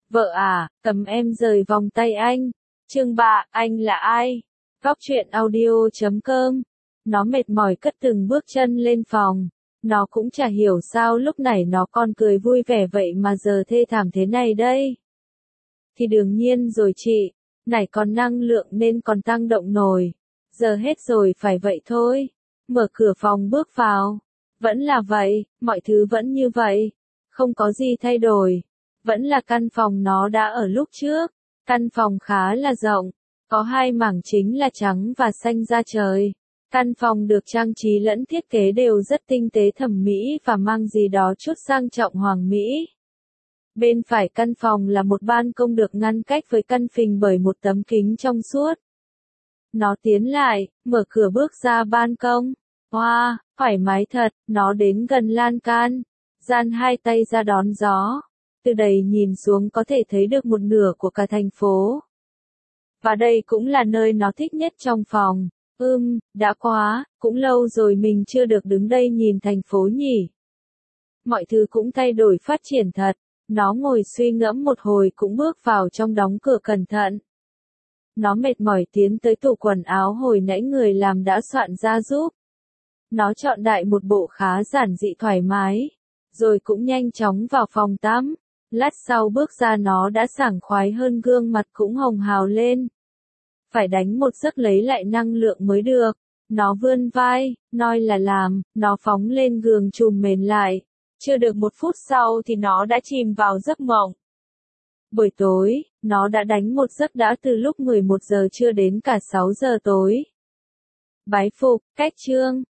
Vợ à, cầm em rời vòng tay anh. Chương 3, anh là ai? Góc truyện audio.com. Nó mệt mỏi cất từng bước chân lên phòng. Nó cũng chả hiểu sao lúc nãy nó còn cười vui vẻ vậy mà giờ thê thảm thế này đây. Thì đương nhiên rồi chị, nãy còn năng lượng nên còn tăng động nổi. Giờ hết rồi phải vậy thôi. Mở cửa phòng bước vào. Vẫn là vậy, mọi thứ vẫn như vậy. Không có gì thay đổi. Vẫn là căn phòng nó đã ở lúc trước. Căn phòng khá là rộng. Có hai mảng chính là trắng và xanh da trời. Căn phòng được trang trí lẫn thiết kế đều rất tinh tế thẩm mỹ và mang gì đó chút sang trọng hoàng mỹ. Bên phải căn phòng là một ban công được ngăn cách với căn phình bởi một tấm kính trong suốt. Nó tiến lại, mở cửa bước ra ban công. Wow, thoải mái thật, nó đến gần lan can. Dang hai tay ra đón gió. Từ đây nhìn xuống có thể thấy được một nửa của cả thành phố. Và đây cũng là nơi nó thích nhất trong phòng. Đã quá, cũng lâu rồi mình chưa được đứng đây nhìn thành phố nhỉ. Mọi thứ cũng thay đổi phát triển thật. Nó ngồi suy ngẫm một hồi cũng bước vào trong đóng cửa cẩn thận. Nó mệt mỏi tiến tới tủ quần áo hồi nãy người làm đã soạn ra giúp. Nó chọn đại một bộ khá giản dị thoải mái. Rồi cũng nhanh chóng vào phòng tắm. Lát sau bước ra nó đã sảng khoái hơn, gương mặt cũng hồng hào lên. Phải đánh một giấc lấy lại năng lượng mới được. Nó vươn vai, nói là làm, nó phóng lên giường trùm mền lại. Chưa được một phút sau thì nó đã chìm vào giấc mộng. Buổi tối, nó đã đánh một giấc đã từ lúc 11 giờ trưa đến cả 6 giờ tối. Bái phục, cách chương.